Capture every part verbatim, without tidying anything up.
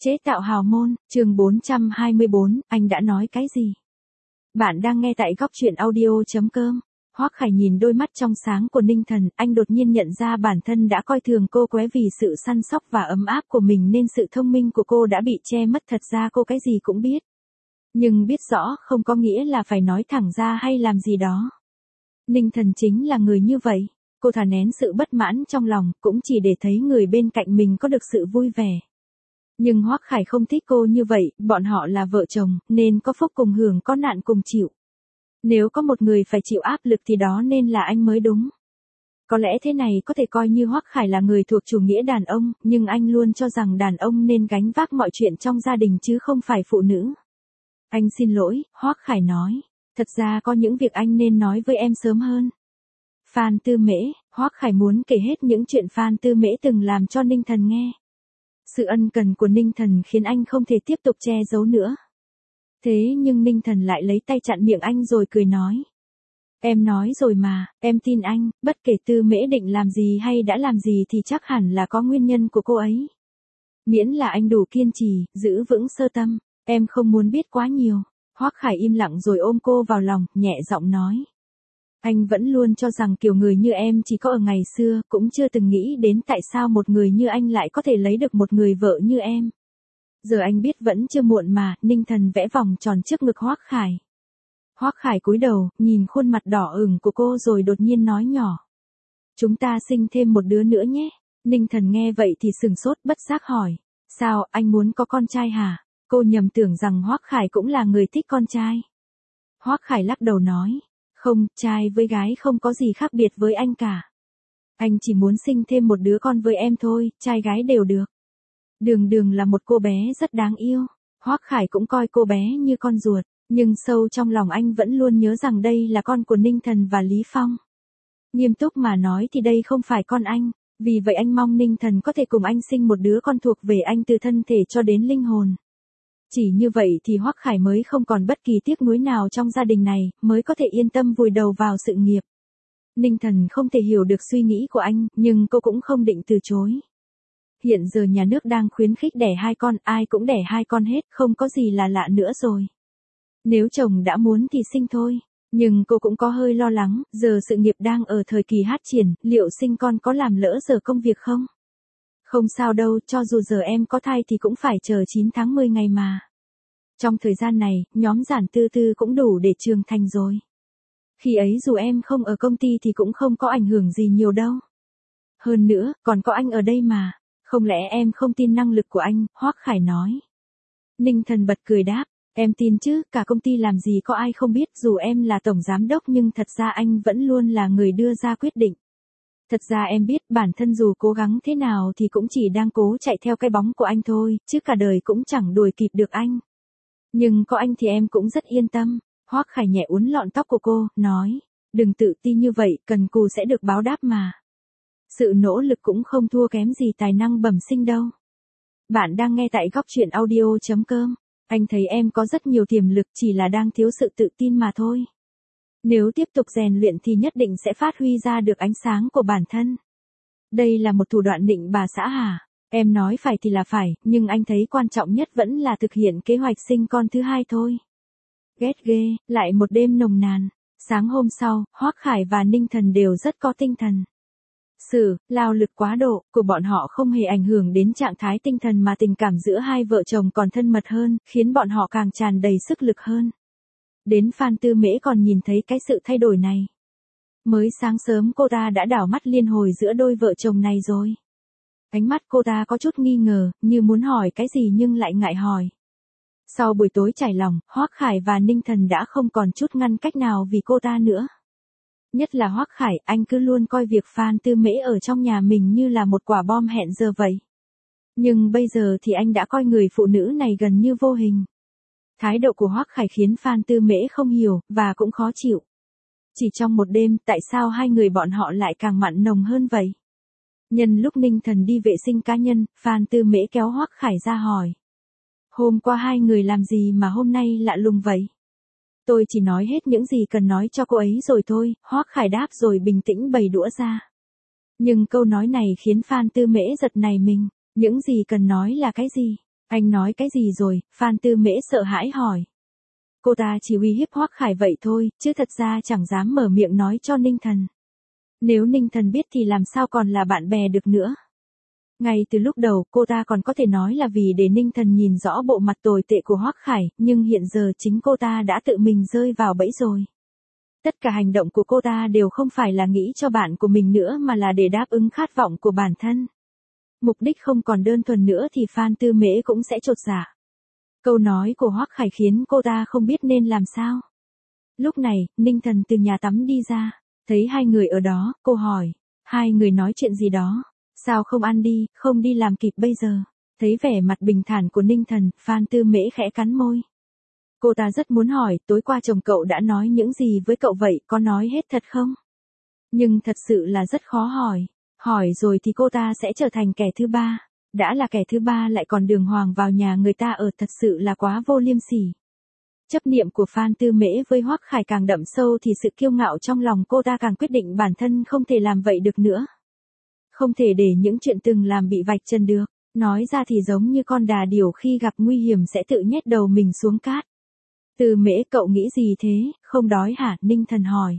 Chế tạo hào môn, chương bốn trăm hai mươi bốn, anh đã nói cái gì? Bạn đang nghe tại góc truyện audio.com. Hoắc Khải nhìn đôi mắt trong sáng của Ninh Thần, anh đột nhiên nhận ra bản thân đã coi thường cô quá vì sự săn sóc và ấm áp của mình nên sự thông minh của cô đã bị che mất. Thật ra cô cái gì cũng biết. Nhưng biết rõ không có nghĩa là phải nói thẳng ra hay làm gì đó. Ninh Thần chính là người như vậy. Cô thà nén sự bất mãn trong lòng, cũng chỉ để thấy người bên cạnh mình có được sự vui vẻ. Nhưng Hoắc Khải không thích cô như vậy, bọn họ là vợ chồng, nên có phúc cùng hưởng có nạn cùng chịu. Nếu có một người phải chịu áp lực thì đó nên là anh mới đúng. Có lẽ thế này có thể coi như Hoắc Khải là người thuộc chủ nghĩa đàn ông, nhưng anh luôn cho rằng đàn ông nên gánh vác mọi chuyện trong gia đình chứ không phải phụ nữ. Anh xin lỗi, Hoắc Khải nói. Thật ra có những việc anh nên nói với em sớm hơn. Phan Tư Mễ, Hoắc Khải muốn kể hết những chuyện Phan Tư Mễ từng làm cho Ninh Thần nghe. Sự ân cần của Ninh Thần khiến anh không thể tiếp tục che giấu nữa. Thế nhưng Ninh Thần lại lấy tay chặn miệng anh rồi cười nói. Em nói rồi mà, em tin anh, bất kể Tư Mễ định làm gì hay đã làm gì thì chắc hẳn là có nguyên nhân của cô ấy. Miễn là anh đủ kiên trì, giữ vững sơ tâm, em không muốn biết quá nhiều. Hoắc Khải im lặng rồi ôm cô vào lòng, nhẹ giọng nói. Anh vẫn luôn cho rằng kiểu người như em chỉ có ở ngày xưa, cũng chưa từng nghĩ đến tại sao một người như anh lại có thể lấy được một người vợ như em. Giờ anh biết vẫn chưa muộn mà. Ninh Thần vẽ vòng tròn trước ngực Hoắc Khải. Hoắc Khải cúi đầu, nhìn khuôn mặt đỏ ửng của cô rồi đột nhiên nói nhỏ. Chúng ta sinh thêm một đứa nữa nhé. Ninh Thần nghe vậy thì sừng sốt bất giác hỏi. Sao, anh muốn có con trai hả? Cô nhầm tưởng rằng Hoắc Khải cũng là người thích con trai. Hoắc Khải lắc đầu nói. Không, trai với gái không có gì khác biệt với anh cả. Anh chỉ muốn sinh thêm một đứa con với em thôi, trai gái đều được. Đường Đường là một cô bé rất đáng yêu. Hoắc Khải cũng coi cô bé như con ruột, nhưng sâu trong lòng anh vẫn luôn nhớ rằng đây là con của Ninh Thần và Lý Phong. Nghiêm túc mà nói thì đây không phải con anh, vì vậy anh mong Ninh Thần có thể cùng anh sinh một đứa con thuộc về anh từ thân thể cho đến linh hồn. Chỉ như vậy thì Hoắc Khải mới không còn bất kỳ tiếc nuối nào trong gia đình này, mới có thể yên tâm vùi đầu vào sự nghiệp. Ninh Thần không thể hiểu được suy nghĩ của anh, nhưng cô cũng không định từ chối. Hiện giờ nhà nước đang khuyến khích đẻ hai con, ai cũng đẻ hai con hết, không có gì là lạ nữa rồi. Nếu chồng đã muốn thì sinh thôi, nhưng cô cũng có hơi lo lắng, giờ sự nghiệp đang ở thời kỳ phát triển, liệu sinh con có làm lỡ giờ công việc không? Không sao đâu, cho dù giờ em có thai thì cũng phải chờ chín tháng mười ngày mà. Trong thời gian này, nhóm Giản Tư Tư cũng đủ để trưởng thành rồi. Khi ấy dù em không ở công ty thì cũng không có ảnh hưởng gì nhiều đâu. Hơn nữa, còn có anh ở đây mà. Không lẽ em không tin năng lực của anh, Hoắc Khải nói. Ninh Thần bật cười đáp, em tin chứ, cả công ty làm gì có ai không biết, dù em là tổng giám đốc nhưng thật ra anh vẫn luôn là người đưa ra quyết định. Thật ra em biết bản thân dù cố gắng thế nào thì cũng chỉ đang cố chạy theo cái bóng của anh thôi, chứ cả đời cũng chẳng đuổi kịp được anh. Nhưng có anh thì em cũng rất yên tâm. Hoắc Khải nhẹ uốn lọn tóc của cô, nói, đừng tự ti như vậy, cần cù sẽ được báo đáp mà. Sự nỗ lực cũng không thua kém gì tài năng bẩm sinh đâu. Bạn đang nghe tại góc truyện audio.com. Anh thấy em có rất nhiều tiềm lực, chỉ là đang thiếu sự tự tin mà thôi. Nếu tiếp tục rèn luyện thì nhất định sẽ phát huy ra được ánh sáng của bản thân. Đây là một thủ đoạn nịnh bà xã hả? Em nói phải thì là phải, nhưng anh thấy quan trọng nhất vẫn là thực hiện kế hoạch sinh con thứ hai thôi. Ghét ghê, lại một đêm nồng nàn. Sáng hôm sau, Hoắc Khải và Ninh Thần đều rất có tinh thần. Sự lao lực quá độ của bọn họ không hề ảnh hưởng đến trạng thái tinh thần mà tình cảm giữa hai vợ chồng còn thân mật hơn, khiến bọn họ càng tràn đầy sức lực hơn. Đến Phan Tư Mễ còn nhìn thấy cái sự thay đổi này. Mới sáng sớm cô ta đã đảo mắt liên hồi giữa đôi vợ chồng này rồi. Ánh mắt cô ta có chút nghi ngờ, như muốn hỏi cái gì nhưng lại ngại hỏi. Sau buổi tối trải lòng, Hoắc Khải và Ninh Thần đã không còn chút ngăn cách nào vì cô ta nữa. Nhất là Hoắc Khải, anh cứ luôn coi việc Phan Tư Mễ ở trong nhà mình như là một quả bom hẹn giờ vậy. Nhưng bây giờ thì anh đã coi người phụ nữ này gần như vô hình. Thái độ của Hoắc Khải khiến Phan Tư Mễ không hiểu, và cũng khó chịu. Chỉ trong một đêm, tại sao hai người bọn họ lại càng mặn nồng hơn vậy? Nhân lúc Ninh Thần đi vệ sinh cá nhân, Phan Tư Mễ kéo Hoắc Khải ra hỏi. Hôm qua hai người làm gì mà hôm nay lạ lùng vậy? Tôi chỉ nói hết những gì cần nói cho cô ấy rồi thôi, Hoắc Khải đáp rồi bình tĩnh bày đũa ra. Nhưng câu nói này khiến Phan Tư Mễ giật nảy mình, những gì cần nói là cái gì? Anh nói cái gì rồi? Phan Tư Mễ sợ hãi hỏi. Cô ta chỉ uy hiếp Hoắc Khải vậy thôi, chứ thật ra chẳng dám mở miệng nói cho Ninh Thần. Nếu Ninh Thần biết thì làm sao còn là bạn bè được nữa. Ngay từ lúc đầu cô ta còn có thể nói là vì để Ninh Thần nhìn rõ bộ mặt tồi tệ của Hoắc Khải, nhưng hiện giờ chính cô ta đã tự mình rơi vào bẫy rồi. Tất cả hành động của cô ta đều không phải là nghĩ cho bạn của mình nữa mà là để đáp ứng khát vọng của bản thân. Mục đích không còn đơn thuần nữa thì Phan Tư Mễ cũng sẽ chột dạ. Câu nói của Hoắc Khải khiến cô ta không biết nên làm sao. Lúc này, Ninh Thần từ nhà tắm đi ra, thấy hai người ở đó, cô hỏi, hai người nói chuyện gì đó, sao không ăn đi, không đi làm kịp bây giờ. Thấy vẻ mặt bình thản của Ninh Thần, Phan Tư Mễ khẽ cắn môi. Cô ta rất muốn hỏi, tối qua chồng cậu đã nói những gì với cậu vậy, có nói hết thật không? Nhưng thật sự là rất khó hỏi, hỏi rồi thì cô ta sẽ trở thành kẻ thứ ba. Đã là kẻ thứ ba lại còn đường hoàng vào nhà người ta ở, thật sự là quá vô liêm sỉ. Chấp niệm của Phan Tư Mễ với Hoắc Khải càng đậm sâu thì sự kiêu ngạo trong lòng cô ta càng quyết định bản thân không thể làm vậy được nữa. Không thể để những chuyện từng làm bị vạch trần được, nói ra thì giống như con đà điểu khi gặp nguy hiểm sẽ tự nhét đầu mình xuống cát. Tư Mễ, cậu nghĩ gì thế, không đói hả? Ninh Thần hỏi.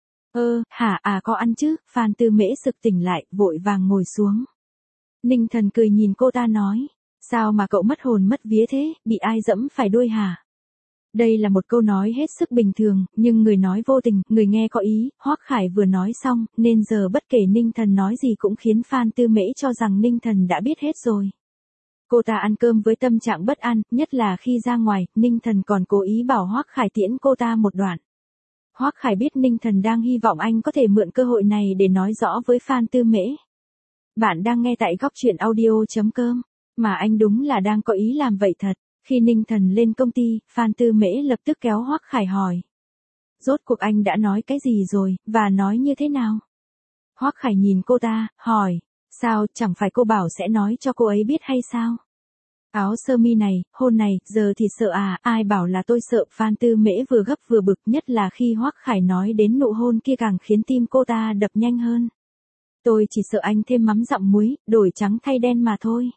Ơ, hả, à có ăn chứ? Phan Tư Mễ sực tỉnh lại, vội vàng ngồi xuống. Ninh Thần cười nhìn cô ta nói, sao mà cậu mất hồn mất vía thế, bị ai dẫm phải đuôi hả? Đây là một câu nói hết sức bình thường, nhưng người nói vô tình, người nghe có ý. Hoắc Khải vừa nói xong, nên giờ bất kể Ninh Thần nói gì cũng khiến Phan Tư Mễ cho rằng Ninh Thần đã biết hết rồi. Cô ta ăn cơm với tâm trạng bất an, nhất là khi ra ngoài, Ninh Thần còn cố ý bảo Hoắc Khải tiễn cô ta một đoạn. Hoắc Khải biết Ninh Thần đang hy vọng anh có thể mượn cơ hội này để nói rõ với Phan Tư Mễ. Bạn đang nghe tại góc truyện audio chấm com, mà anh đúng là đang có ý làm vậy thật. Khi Ninh Thần lên công ty, Phan Tư Mễ lập tức kéo Hoắc Khải hỏi. Rốt cuộc anh đã nói cái gì rồi, và nói như thế nào? Hoắc Khải nhìn cô ta, hỏi, sao, chẳng phải cô bảo sẽ nói cho cô ấy biết hay sao? Áo sơ mi này, hôn này, giờ thì sợ à, ai bảo là tôi sợ. Phan Tư Mễ vừa gấp vừa bực, nhất là khi Hoắc Khải nói đến nụ hôn kia càng khiến tim cô ta đập nhanh hơn. Tôi chỉ sợ anh thêm mắm dặm muối, đổi trắng thay đen mà thôi.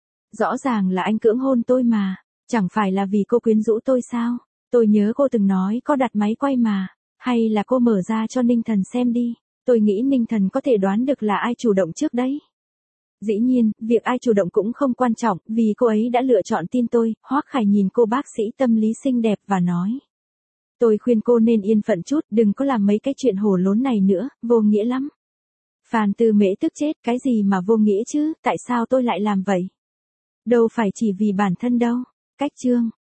Rõ ràng là anh cưỡng hôn tôi mà, chẳng phải là vì cô quyến rũ tôi sao? Tôi nhớ cô từng nói có đặt máy quay mà, hay là cô mở ra cho Ninh Thần xem đi, tôi nghĩ Ninh Thần có thể đoán được là ai chủ động trước đấy. Dĩ nhiên, việc ai chủ động cũng không quan trọng, vì cô ấy đã lựa chọn tin tôi. Hoắc Khải nhìn cô bác sĩ tâm lý xinh đẹp và nói. Tôi khuyên cô nên yên phận chút, đừng có làm mấy cái chuyện hổ lốn này nữa, vô nghĩa lắm. Phan Tư Mễ tức chết, cái gì mà vô nghĩa chứ, tại sao tôi lại làm vậy? Đâu phải chỉ vì bản thân đâu. Cách chương